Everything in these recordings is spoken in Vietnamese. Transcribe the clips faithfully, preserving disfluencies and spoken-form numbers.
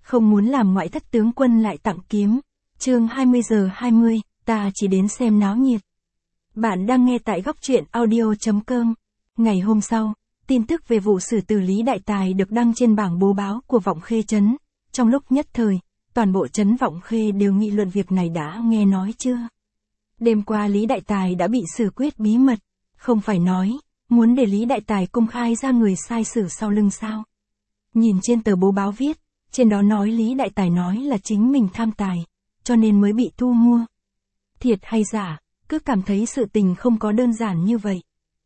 không muốn làm ngoại thất tướng quân lại tặng kiếm. Chương hai mươi giờ hai mươi, ta chỉ đến xem náo nhiệt. Bạn đang nghe tại góc truyện audio chấm com. Ngày hôm sau, tin tức về vụ xử tử Lý Đại Tài được đăng trên bảng bố báo của Vọng Khê trấn. Trong lúc nhất thời, toàn bộ trấn Vọng Khê đều nghị luận việc này đã nghe nói chưa. Đêm qua Lý Đại Tài đã bị xử quyết bí mật, không phải nói, muốn để Lý Đại Tài công khai ra người sai xử sau lưng sao. Nhìn trên tờ bố báo viết, trên đó nói Lý Đại Tài nói là chính mình tham tài, cho nên mới bị thu mua. Thiệt hay giả, cứ cảm thấy sự tình không có đơn giản như vậy.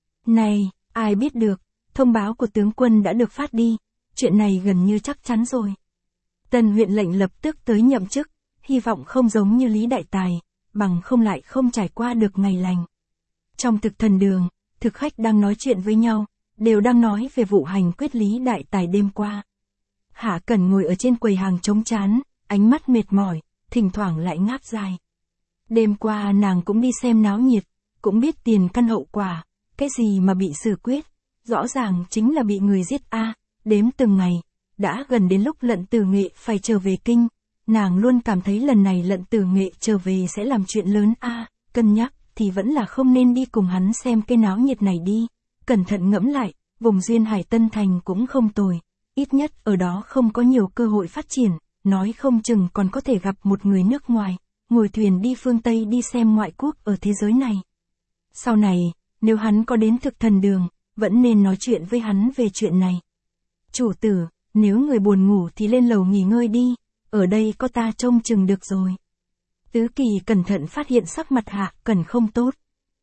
Này, ai biết được, thông báo của tướng quân đã được phát đi, chuyện này gần như chắc chắn rồi. Tân huyện lệnh lập tức tới nhậm chức, hy vọng không giống như Lý Đại Tài, bằng không lại không trải qua được ngày lành. Trong thực thần đường, thực khách đang nói chuyện với nhau, đều đang nói về vụ hành quyết Lý Đại Tài đêm qua. Hạ Cẩn ngồi ở trên quầy hàng trống chán, ánh mắt mệt mỏi, thỉnh thoảng lại ngáp dài. Đêm qua nàng cũng đi xem náo nhiệt, cũng biết tiền căn hậu quả, cái gì mà bị xử quyết, rõ ràng chính là bị người giết a. À, đếm từng ngày, đã gần đến lúc Lận Tử Nghệ phải trở về kinh, nàng luôn cảm thấy lần này Lận Tử Nghệ trở về sẽ làm chuyện lớn a. À, cân nhắc thì vẫn là không nên đi cùng hắn xem cái náo nhiệt này đi. Cẩn thận ngẫm lại, vùng duyên hải Tân Thành cũng không tồi, ít nhất ở đó không có nhiều cơ hội phát triển, nói không chừng còn có thể gặp một người nước ngoài, ngồi thuyền đi phương Tây đi xem ngoại quốc ở thế giới này. Sau này, nếu hắn có đến thực thần đường, vẫn nên nói chuyện với hắn về chuyện này. Chủ tử, nếu người buồn ngủ thì lên lầu nghỉ ngơi đi, ở đây có ta trông chừng được rồi. Tứ Kỳ cẩn thận phát hiện sắc mặt Hạ Cẩn không tốt.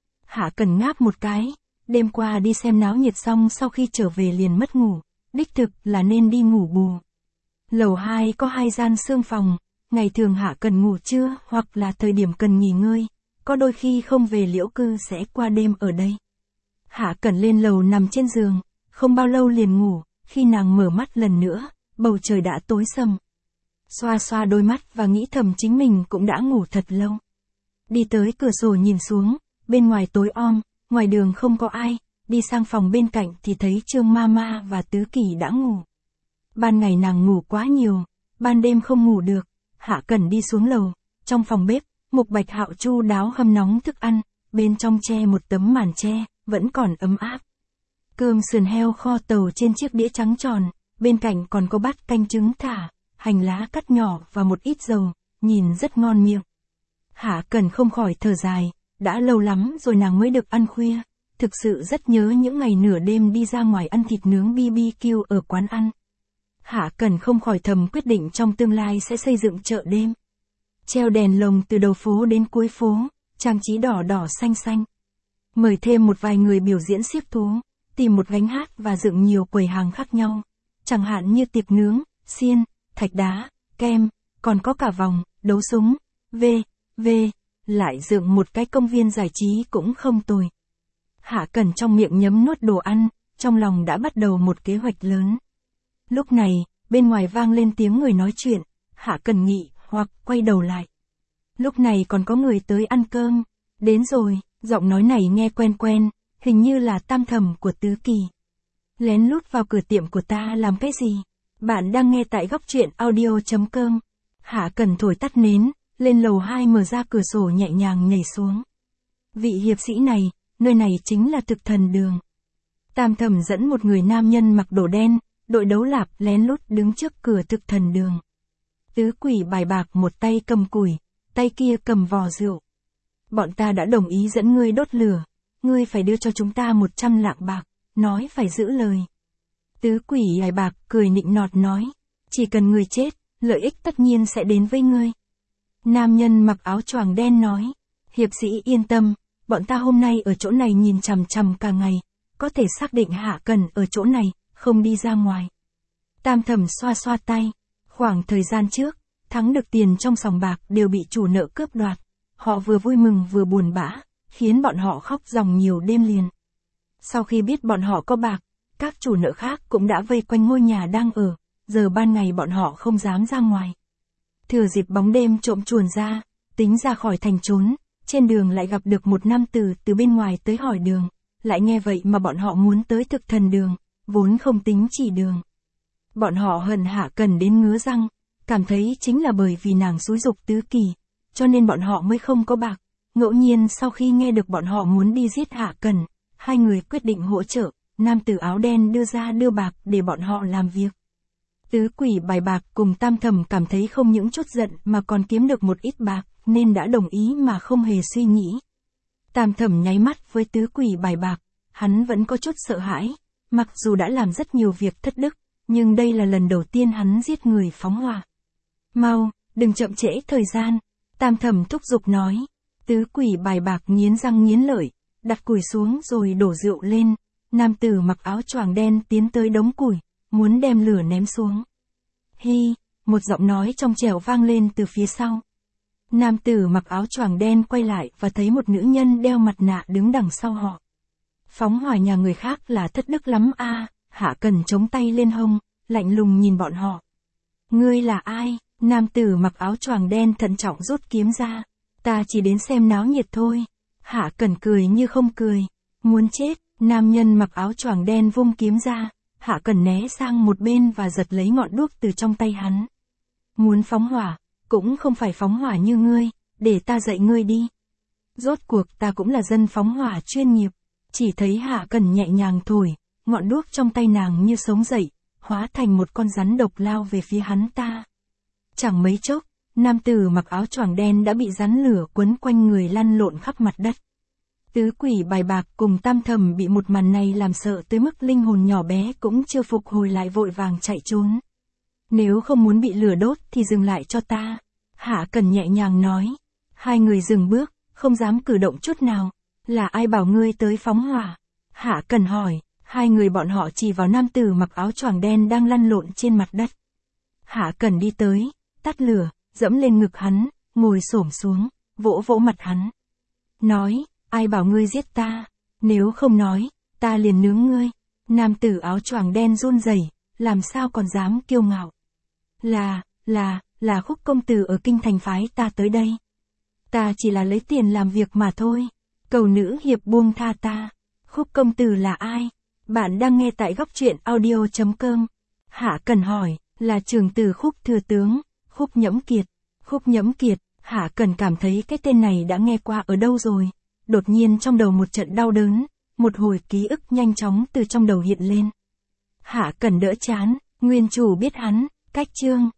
Hạ Cẩn ngáp một cái, đêm qua đi xem náo nhiệt xong sau khi trở về liền mất ngủ, đích thực là nên đi ngủ bù. Lầu hai có hai gian xương phòng, ngày thường Hạ Cẩn ngủ trưa hoặc là thời điểm cần nghỉ ngơi, có đôi khi không về Liễu Cư sẽ qua đêm ở đây. Hạ Cẩn lên lầu nằm trên giường, không bao lâu liền ngủ, khi nàng mở mắt lần nữa, bầu trời đã tối sầm. Xoa xoa đôi mắt và nghĩ thầm chính mình cũng đã ngủ thật lâu. Đi tới cửa sổ nhìn xuống, bên ngoài tối om, ngoài đường không có ai, đi sang phòng bên cạnh thì thấy Trương Mama và Tứ Kỳ đã ngủ. Ban ngày nàng ngủ quá nhiều, ban đêm không ngủ được, Hạ Cẩn đi xuống lầu, trong phòng bếp, Mục Bạch Hạo chu đáo hâm nóng thức ăn, bên trong che một tấm màn tre, vẫn còn ấm áp. Cơm sườn heo kho tàu trên chiếc đĩa trắng tròn, bên cạnh còn có bát canh trứng thả, hành lá cắt nhỏ và một ít dầu, nhìn rất ngon miệng. Hạ Cẩn không khỏi thở dài, đã lâu lắm rồi nàng mới được ăn khuya, thực sự rất nhớ những ngày nửa đêm đi ra ngoài ăn thịt nướng bê bê kiu ở quán ăn. Hạ Cẩn không khỏi thầm quyết định trong tương lai sẽ xây dựng chợ đêm. Treo đèn lồng từ đầu phố đến cuối phố, trang trí đỏ đỏ xanh xanh. Mời thêm một vài người biểu diễn xiếc thú, tìm một gánh hát và dựng nhiều quầy hàng khác nhau, chẳng hạn như tiệc nướng, xiên, thạch đá, kem, còn có cả vòng, đấu súng, v, v, lại dựng một cái công viên giải trí cũng không tồi. Hạ Cẩn trong miệng nhấm nuốt đồ ăn, trong lòng đã bắt đầu một kế hoạch lớn. Lúc này, bên ngoài vang lên tiếng người nói chuyện, Hạ Cẩn nghĩ, hoặc quay đầu lại. Lúc này còn có người tới ăn cơm, đến rồi, giọng nói này nghe quen quen, hình như là tam thẩm của Tứ Kỳ. Lén lút vào cửa tiệm của ta làm cái gì? Bạn đang nghe tại góc truyện audio chấm com. Hạ Cẩn thổi tắt nến, lên lầu hai mở ra cửa sổ nhẹ nhàng nhảy xuống. Vị hiệp sĩ này, nơi này chính là thực thần đường. Tam thẩm dẫn một người nam nhân mặc đồ đen, đội đấu lạp lén lút đứng trước cửa thực thần đường. Tứ Quỷ bài bạc một tay cầm củi, tay kia cầm vò rượu. Bọn ta đã đồng ý dẫn ngươi đốt lửa, ngươi phải đưa cho chúng ta một trăm lạng bạc, nói phải giữ lời. Tứ Quỷ bài bạc cười nịnh nọt nói, chỉ cần ngươi chết, lợi ích tất nhiên sẽ đến với ngươi. Nam nhân mặc áo choàng đen nói, hiệp sĩ yên tâm, bọn ta hôm nay ở chỗ này nhìn chằm chằm cả ngày, có thể xác định Hạ Cẩn ở chỗ này, không đi ra ngoài. Tam thẩm xoa xoa tay, khoảng thời gian trước, thắng được tiền trong sòng bạc đều bị chủ nợ cướp đoạt, họ vừa vui mừng vừa buồn bã, khiến bọn họ khóc ròng nhiều đêm liền. Sau khi biết bọn họ có bạc, các chủ nợ khác cũng đã vây quanh ngôi nhà đang ở, giờ ban ngày bọn họ không dám ra ngoài. Thừa dịp bóng đêm trộm chuồn ra, tính ra khỏi thành trốn, trên đường lại gặp được một nam tử từ bên ngoài tới hỏi đường, lại nghe vậy mà bọn họ muốn tới thực thần đường, vốn không tính chỉ đường. Bọn họ hận Hạ Cẩn đến ngứa răng, cảm thấy chính là bởi vì nàng xúi giục Tứ Kỳ, cho nên bọn họ mới không có bạc. Ngẫu nhiên sau khi nghe được bọn họ muốn đi giết Hạ Cần, hai người quyết định hỗ trợ, nam tử áo đen đưa ra đưa bạc để bọn họ làm việc. Tứ Quỷ bài bạc cùng Tam Thẩm cảm thấy không những chút giận mà còn kiếm được một ít bạc, nên đã đồng ý mà không hề suy nghĩ. Tam Thẩm nháy mắt với Tứ Quỷ bài bạc, hắn vẫn có chút sợ hãi, mặc dù đã làm rất nhiều việc thất đức, nhưng đây là lần đầu tiên hắn giết người phóng hỏa. Mau, đừng chậm trễ thời gian, Tam Thẩm thúc giục nói. Tứ Quỷ bài bạc nghiến răng nghiến lợi, đặt củi xuống rồi đổ rượu lên, nam tử mặc áo choàng đen tiến tới đống củi, muốn đem lửa ném xuống. Hi, một giọng nói trong trẻo vang lên từ phía sau. Nam tử mặc áo choàng đen quay lại và thấy một nữ nhân đeo mặt nạ đứng đằng sau họ. Phóng hỏa nhà người khác là thất đức lắm a. À, Hạ Cần chống tay lên hông, lạnh lùng nhìn bọn họ. Ngươi là ai? Nam tử mặc áo choàng đen thận trọng rút kiếm ra. Ta chỉ đến xem náo nhiệt thôi. Hạ Cần cười như không cười. Muốn chết, nam nhân mặc áo choàng đen vung kiếm ra. Hạ Cần né sang một bên và giật lấy ngọn đuốc từ trong tay hắn. Muốn phóng hỏa, cũng không phải phóng hỏa như ngươi, để ta dạy ngươi đi. Rốt cuộc ta cũng là dân phóng hỏa chuyên nghiệp. Chỉ thấy Hạ Cần nhẹ nhàng thổi, ngọn đuốc trong tay nàng như sống dậy, hóa thành một con rắn độc lao về phía hắn ta. Chẳng mấy chốc, nam tử mặc áo choàng đen đã bị rắn lửa quấn quanh người lăn lộn khắp mặt đất. Tứ Quỷ bài bạc cùng Tam Thẩm bị một màn này làm sợ tới mức linh hồn nhỏ bé cũng chưa phục hồi lại vội vàng chạy trốn. Nếu không muốn bị lửa đốt thì dừng lại cho ta. Hạ Cần nhẹ nhàng nói. Hai người dừng bước, không dám cử động chút nào. Là ai bảo ngươi tới phóng hỏa? Hạ Cần hỏi. Hai người bọn họ chỉ vào nam tử mặc áo choàng đen đang lăn lộn trên mặt đất. Hạ Cần đi tới, tắt lửa, dẫm lên ngực hắn, ngồi xổm xuống, vỗ vỗ mặt hắn. Nói, ai bảo ngươi giết ta? Nếu không nói, ta liền nướng ngươi. Nam tử áo choàng đen run rẩy, làm sao còn dám kiêu ngạo. Là, là, là Khúc công tử ở kinh thành phái ta tới đây. Ta chỉ là lấy tiền làm việc mà thôi. Cầu nữ hiệp buông tha ta. Khúc công tử là ai? Bạn đang nghe tại góc truyện audio chấm com. Hạ Cần hỏi, là trưởng tử Khúc thừa tướng, Khúc Nhẫm Kiệt. Khúc Nhẫm Kiệt, Hạ Cần cảm thấy cái tên này đã nghe qua ở đâu rồi. Đột nhiên trong đầu một trận đau đớn, một hồi ký ức nhanh chóng từ trong đầu hiện lên. Hạ Cần đỡ chán, nguyên chủ biết hắn, cách chương.